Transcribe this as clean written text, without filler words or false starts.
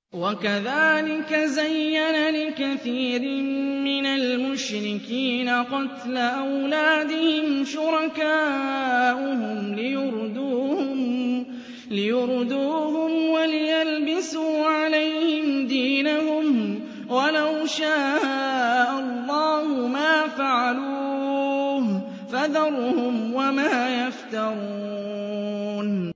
وَكَذَٰلِكَ زَيَّنَ لِكَثِيرٍ مِّنَ الْمُشْرِكِينَ قَتْلَ أَوْلَادِهِمْ شُرَكَاؤُهُمْ لِيُرْدُوهُمْ وَلِيَلْبِسُوا عَلَيْهِمْ دِينَهُمْ ۖ وَلَوْ شَاءَ اللَّهُ مَا فَعَلُوهُ ۖ فَذَرْهُمْ وَمَا يَفْتَرُونَ